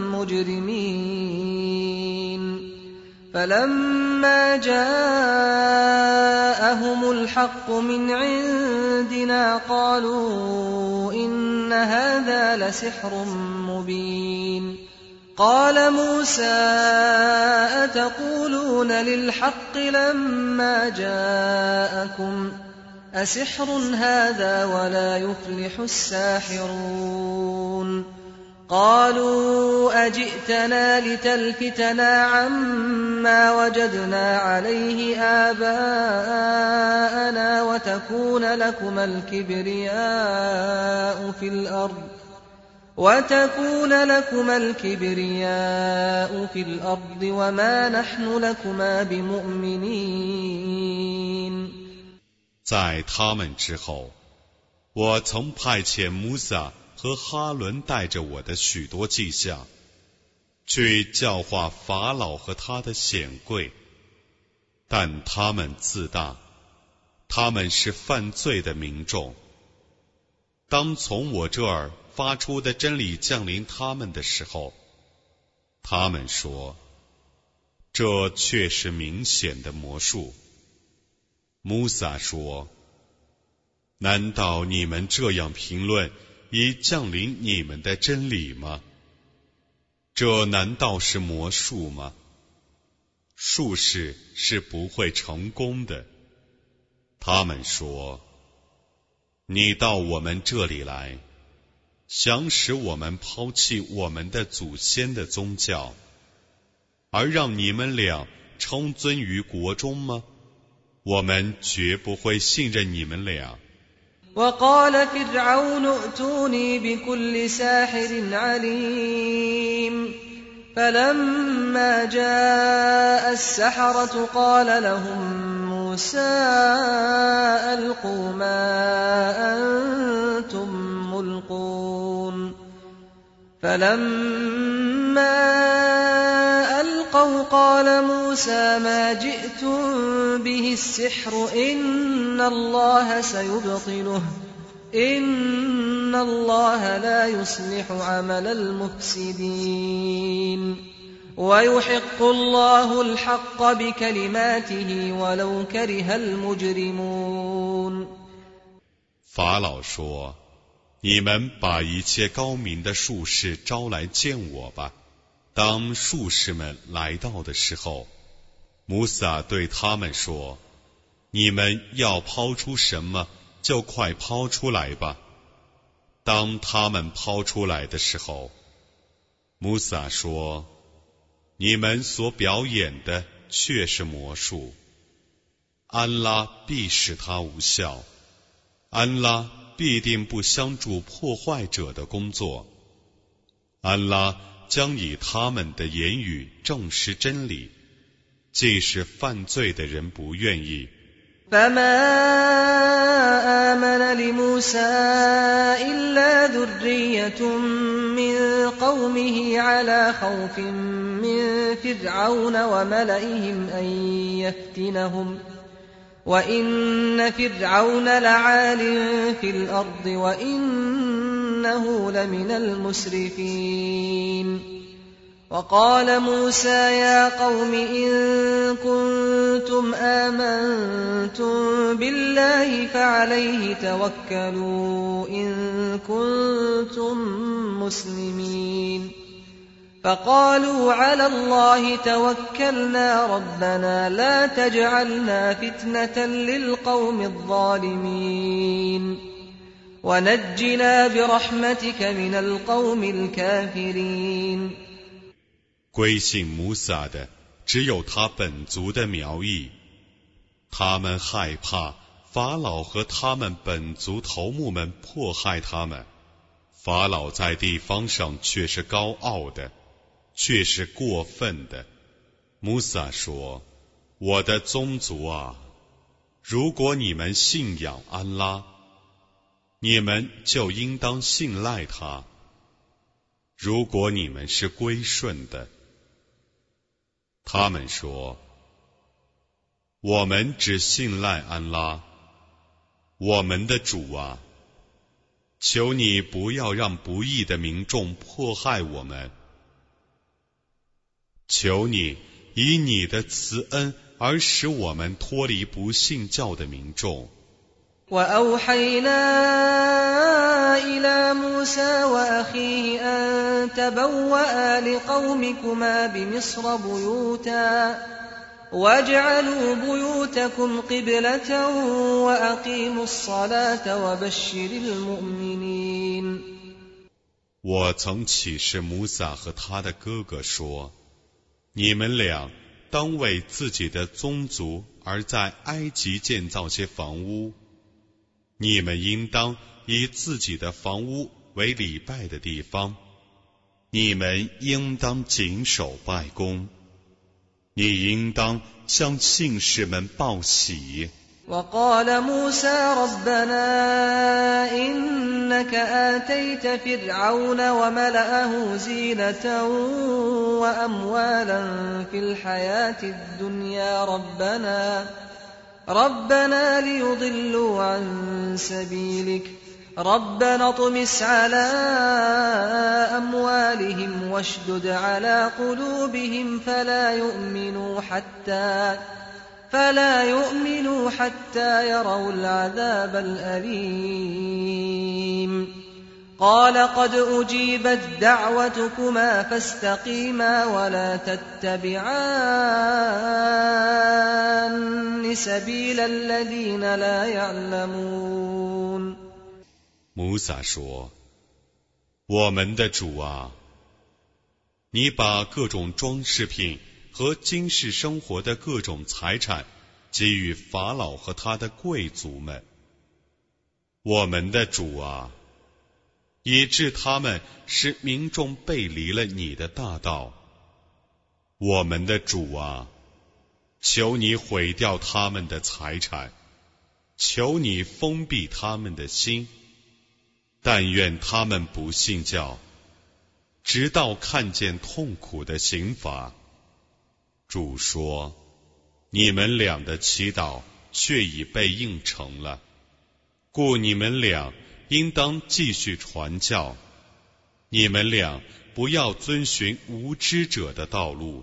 [SPEAKER 1] مجرمين فلما جاءهم الحق من عندنا قالوا إن هذا لسحر مبين قال موسى أتقولون للحق لما جاءكم أسحر هذا ولا يفلح الساحرون قالوا أجئتنا لتلفتنا عما وجدنا عليه آباءنا وتكون لكما الكبرياء في الأرض وتكون لكما الكبرياء في الأرض وما نحن لكما بمؤمنين。
[SPEAKER 2] 在他们之后，我曾派遣穆萨和哈伦带着我的许多迹象，去教化法老和他的显贵，但他们自大，他们是犯罪的民众。当从我这儿发出的真理降临他们的时候，他们说，这却是明显的魔术。穆萨说，难道你们这样评论已降临你们的真理吗？这难道是魔术吗？术士是不会成功的。他们说，你到我们这里来，想使我们抛弃我们的祖先的宗教，而让你们俩称尊于国中吗？我们绝不会信任你们俩。
[SPEAKER 1] وقال فرعون ائتوني بكل ساحر عليم فلما جاء السحرة قال لهم موسى ألقوا ما أنتم ملقون فلما ألقوا قال موسى ما جئتم به السحر إن الله سيبطله إن الله لا يصلح عمل المفسدين ويحق الله الحق بكلماته ولو كره المجرمون。
[SPEAKER 2] 法老说，你们把一切高明的术士招来见我吧。当术士们来到的时候，穆萨对他们说，你们要抛出什么就快抛出来吧。当他们抛出来的时候，穆萨说，你们所表演的却是魔术，安拉必使它无效，安拉必定不相助破坏者的工作，安拉将以他们的言语证实真理，即使犯罪的人不愿意。
[SPEAKER 1] فما آمن لموسى إلا ذرية من قومه على خوف من فرعون وملئهم أن يفتنهم وإن فرعون لعال في الأرض وإنه لمن المسرفين. وقال موسى يا قوم إن كنتم آمنتم بالله فعليه توكلوا إن كنتم مسلمين. فقالوا على الله توكلنا ربنا لا تجعلنا فتنة للقوم الظالمين ونجنا برحمتك من القوم الكافرين.
[SPEAKER 2] 归信穆萨的只有他本族的苗裔，他们害怕法老和他们本族头目们迫害他们。法老在地方上却是高傲的，却是过分的。穆萨说，我的宗族啊，如果你们信仰安拉，你们就应当信赖他，如果你们是归顺的。他们说，我们只信赖安拉，我们的主啊，求你不要让不义的民众迫害我们，求你以你的慈恩而使我们脱离不信教的民众。
[SPEAKER 1] وأوحينا إلى موسى وأخيه أن تبوأ لقومكما بمصر بيوتا واجعلوا بيوتكم قبلة وأقيموا الصلاة وبشر المؤمنين.
[SPEAKER 2] 我曾启示摩萨和他的哥哥说，你们俩当为自己的宗族而在埃及建造些房屋，你们应当以自己的房屋为礼拜的地方，你们应当谨守拜功，你应当向信士们报喜。
[SPEAKER 1] وقال موسى ربنا إنك آتيت فرعون وملأه زينة وأموالا في الحياة الدنيا ربنا ربنا ليضلوا عن سبيلك ربنا اطمس على أموالهم واشدد على قلوبهم فلا يؤمنوا حتى فلا يؤمنوا حتى يروا العذاب الأليم قال قد أجيبت دعوتكما فاستقيما ولا تتبعان سبيل الذين لا يعلمون
[SPEAKER 2] 摩萨说，我们的主啊，你把各种装饰品和今世生活的各种财产给予法老和他的贵族们。我们的主啊，以致他们使民众背离了你的大道。我们的主啊，求你毁掉他们的财产，求你封闭他们的心，但愿他们不信教，直到看见痛苦的刑罚。主说，你们俩的祈祷却已被应承了，故你们俩应当继续传教，你们俩不要遵循无知者的道路。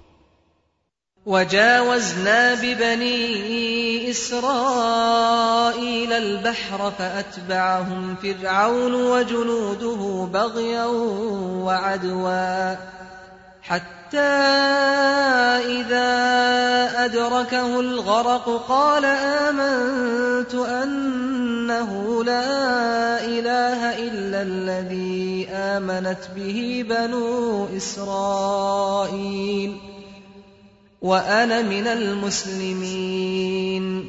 [SPEAKER 1] وجاوزنا ببني إسرائيل البحر فأتبعهم فرعون وجنوده بغيا وعدوا حتى إذا أدركه الغرق قال آمنت أنه لا إله إلا الذي آمنت به بنو إسرائيل وأنا من المسلمين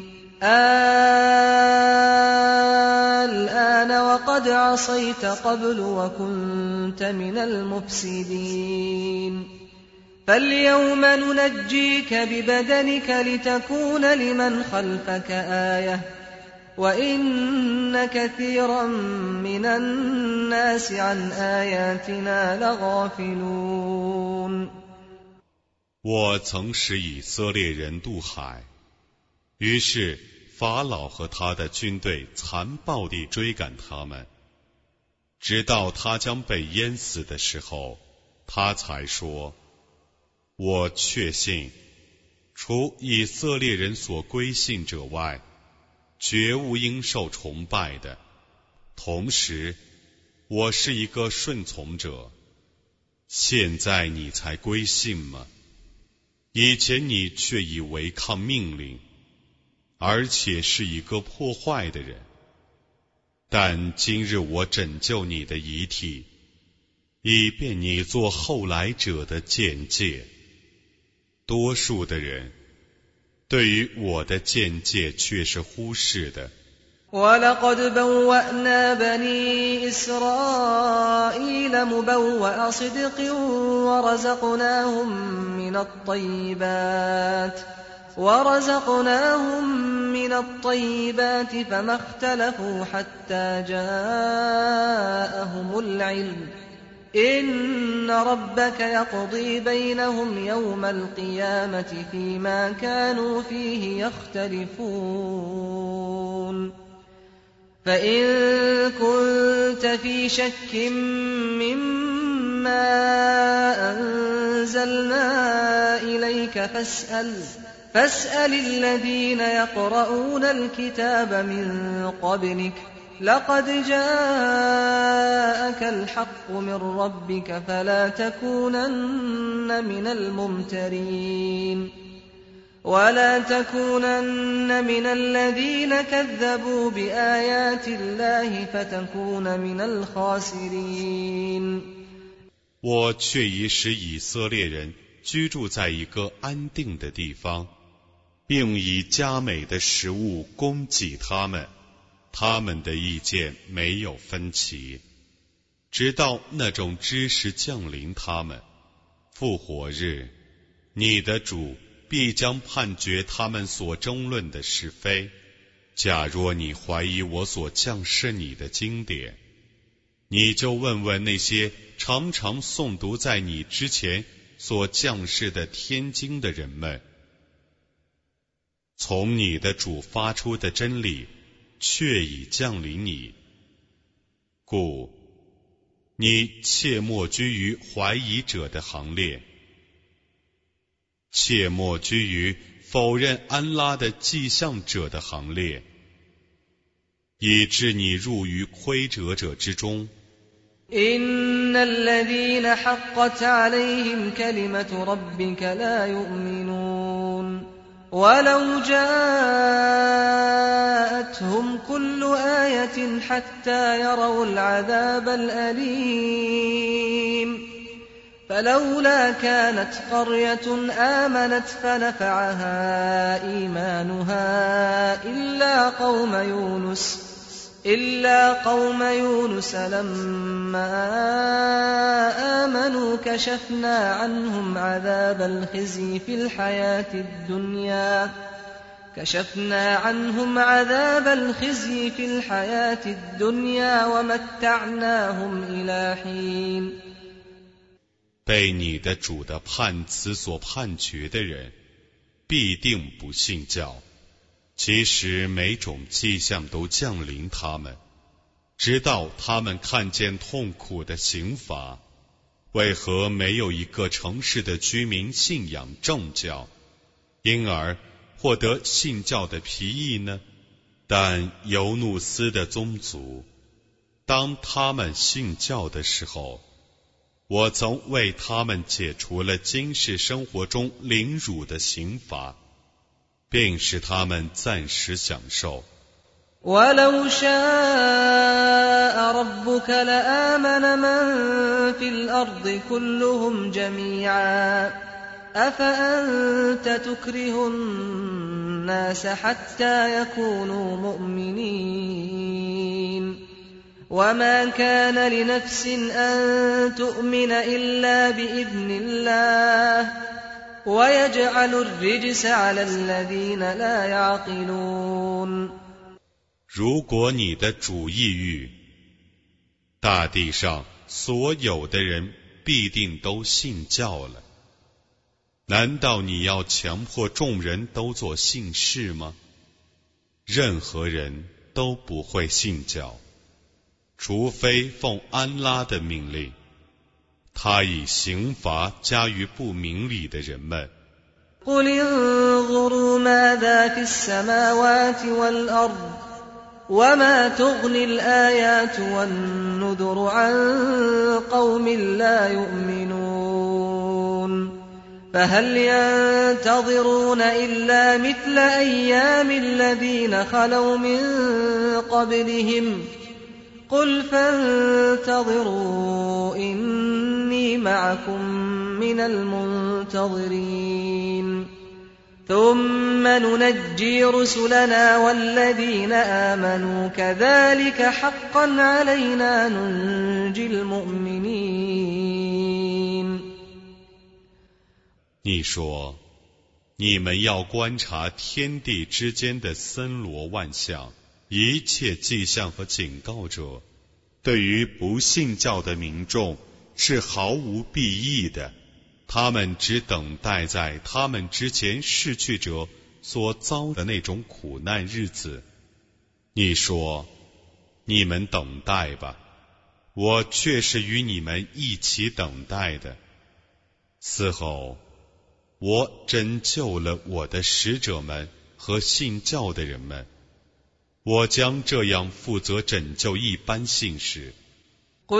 [SPEAKER 1] الآن وقد عصيت قبل وكنت من المفسدين فاليوم ننجيك ببدنك لتكون لمن خلفك آية وإن كثيرا من الناس عن آياتنا لغافلون
[SPEAKER 2] 我曾使以色列人渡海，于是法老和他的军队残暴地追赶他们，直到他将被淹死的时候，他才说，我确信除以色列人所归信者外，绝无应受崇拜的，同时我是一个顺从者。现在你才归信吗？以前你却已违抗命令，而且是一个破坏的人。但今日我拯救你的遗体，以便你做后来者的见解。多数的人对于我的见解却是忽视的。
[SPEAKER 1] وَلَقَدْ بَوَّأْنَا بَنِي إِسْرَائِيلَ مُبَوَّأَ صِدْقٍ وَرَزَقْنَاهُم مِّنَ الطَّيِّبَاتِ وَرَزَقْنَاهُم مِّنَ الطَّيِّبَاتِ فَمَا اخْتَلَفُوا حَتَّى جَاءَهُمُ الْعِلْمُ إِنَّ رَبَّكَ يَقْضِي بَيْنَهُمْ يَوْمَ الْقِيَامَةِ فِيمَا كَانُوا فِيهِ يَخْتَلِفُونَ فإن كنت في شك مما أنزلنا إليك فاسأل فاسأل الذين يقرؤون الكتاب من قبلك لقد جاءك الحق من ربك فلا تكونن من الممترين ولا تكونن من الذين كذبوا بآيات الله فتكون من الخاسرين
[SPEAKER 2] 我却已使以色列人居住在一个安定的地方，并以佳美的食物供给他们，他们的意见没有分歧，直到那种知识降临他们。复活日，你的主必将判决他们所争论的是非。假若你怀疑我所降示你的经典，你就问问那些常常诵读在你之前所降示的天经的人们，从你的主发出的真理却已降临你，故你切莫居于怀疑者的行列，切莫居于否认安拉的迹象者的行列，以致你入于亏折者之中。
[SPEAKER 1] إن الذين حقت عليهم كلمة ربك لا يؤمنون ولو جاءتهم كل آية حتى يروا العذاب الأليم فلولا كانت قرية آمنت فنفعها إيمانها إلا قوم يونس إلا قوم يونس لما آمنوا كشفنا عنهم عذاب الخزي في الحياة الدنيا كشفنا عنهم عذاب الخزي في الحياة الدنيا ومتعناهم إلى حين。
[SPEAKER 2] 被你的主的判词所判决的人，必定不信教。其实每种迹象都降临他们，直到他们看见痛苦的刑罚。为何没有一个城市的居民信仰正教，因而获得信教的裨益呢？但尤努斯的宗族，当他们信教的时候，我曾为他们解除了今世生活中凌辱的刑罚，并使他们暂时享受。
[SPEAKER 1] ولو شاء ربك لآمن من في الأرض كلهم جميعا أفأنت تكره الناس حتى يكونوا مؤمنين وما كان لنفس أن تؤمن إلا بإذن الله ويجعل الرجس على الذين لا يعقلون。
[SPEAKER 2] 如果你的主意欲，大地上所有的人必定都信教了。难道你要强迫众人都做信士吗？任何人都不会信教，除非奉安拉的命令。他以刑罚加于不明理的人们。
[SPEAKER 1] قل انظروا ماذا في السماوات والأرض وما تغني الآيات والنذر عن قوم لا يؤمنون فهل ينتظرون إلا مثل أيام الذين خلوا من قبلهم قل فانتظروا إني معكم من المنتظرين ثم ننجي رسلنا والذين آمنوا كذلك حقا علينا ننجي المؤمنين。
[SPEAKER 2] 你说，你们要观察天地之间的森罗万象，一切迹象和警告者，对于不信教的民众是毫无裨益的。他们只等待在他们之前逝去者所遭的那种苦难日子。你说，你们等待吧，我却是与你们一起等待的。此后，我拯救了我的使者们和信教的人们，我将这样负责拯救一般信士。
[SPEAKER 1] قل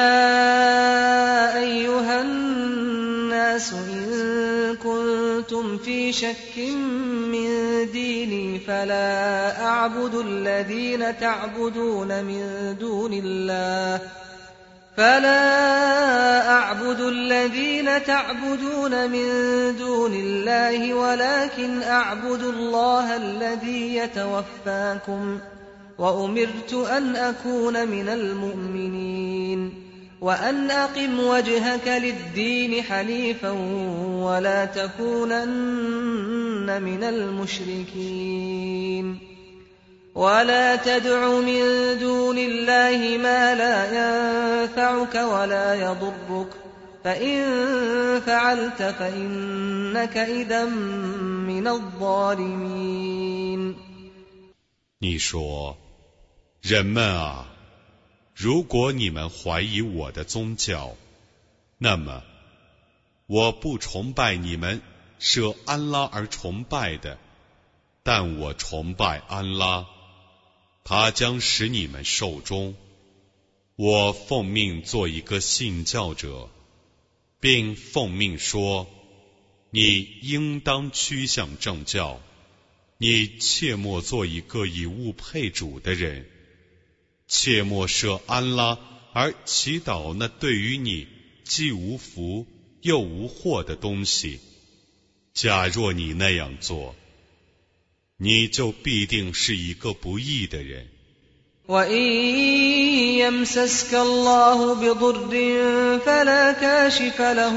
[SPEAKER 1] يا أيها الناس إن كنتم في شك من ديني فلا أعبد الذين تعبدون من دون الله فلا أعبد الذين تعبدون من دون الله ولكن أعبد الله الذي يتوفاكم وأمرت أن أكون من المؤمنين وأن أقم وجهك للدين حنيفا ولا تكونن من المشركين ولا تدع من دون الله ما لا ينفعك ولا يضرك فإن فعلت فإنك إذا من الظالمين
[SPEAKER 2] 你说，人们啊，如果你们怀疑我的宗教，那么我不崇拜你们舍安拉而崇拜的，但我崇拜安拉，他将使你们寿终。我奉命做一个信教者，并奉命说，你应当趋向正教，你切莫做一个以物配主的人，切莫舍安拉而祈祷那对于你既无福又无祸的东西。假若你那样做，你就必定是一个不义的人。
[SPEAKER 1] وَإِن يَمْسَسْكَ اللَّهُ بِضُرٍّ فَلَا كَاشِفَ لَهُ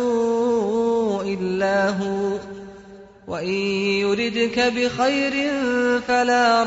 [SPEAKER 1] إِلَّا هُوَ وَإِن يُرِدْكَ بِخَيْرٍ فَلَا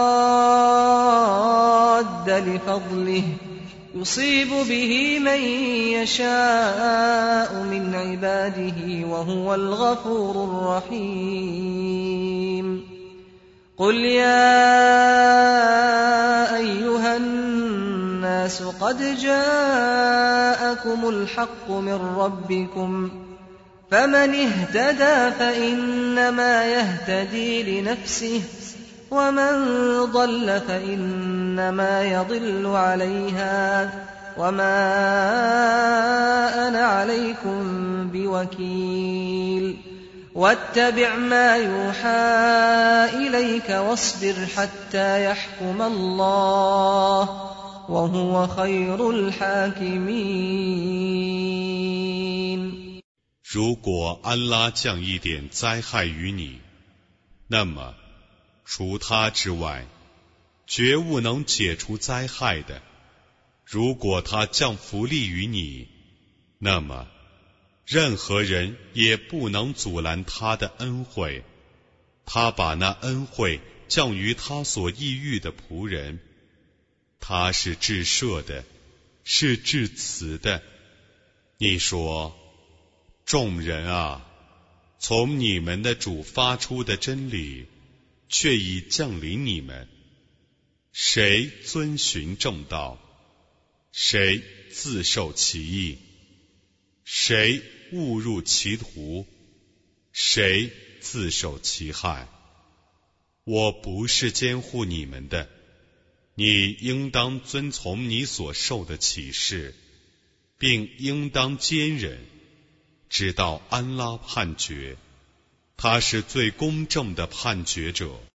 [SPEAKER 1] رَادَّ لِفَضْلِهِ يُصِيبُ بِهِ مَن يَشَاءُ مِنْ عِبَادِهِ وَهُوَ الْغَفُورُ الرَّحِيمُ قُلْ يَا أَيُّهَا النَّاسُ قَدْ جَاءَكُمُ الْحَقُّ مِنْ رَبِّكُمْ فَمَنِ اهْتَدَى فَإِنَّمَا يَهْتَدِي لِنَفْسِهِ وَمَنْ ضَلَّ فَإِنَّمَا يَضِلُّ عَلَيْهَا وَمَا أَنَا عَلَيْكُمْ بِوَكِيلٍ وَاتَّبِعْ مَا يُوحَى إِلَيْكَ وَاصْبِرْ حَتَّى يَحْكُمَ اللَّهُ وَهُوَ خَيْرُ الْحَاكِمِينَ
[SPEAKER 2] 如果安拉降一点灾害于你，那么除他之外，绝无能解除灾害的。如果他降福利于你，那么任何人也不能阻拦他的恩惠。他把那恩惠降于他所意欲的仆人。他是至赦的，是至慈的。你说，众人啊，从你们的主发出的真理却已降临你们，谁遵循正道，谁自受其益，谁误入歧途，谁自受其害。我不是监护你们的，你应当遵从你所受的启示，并应当坚忍，直到安拉判决，他是最公正的判决者。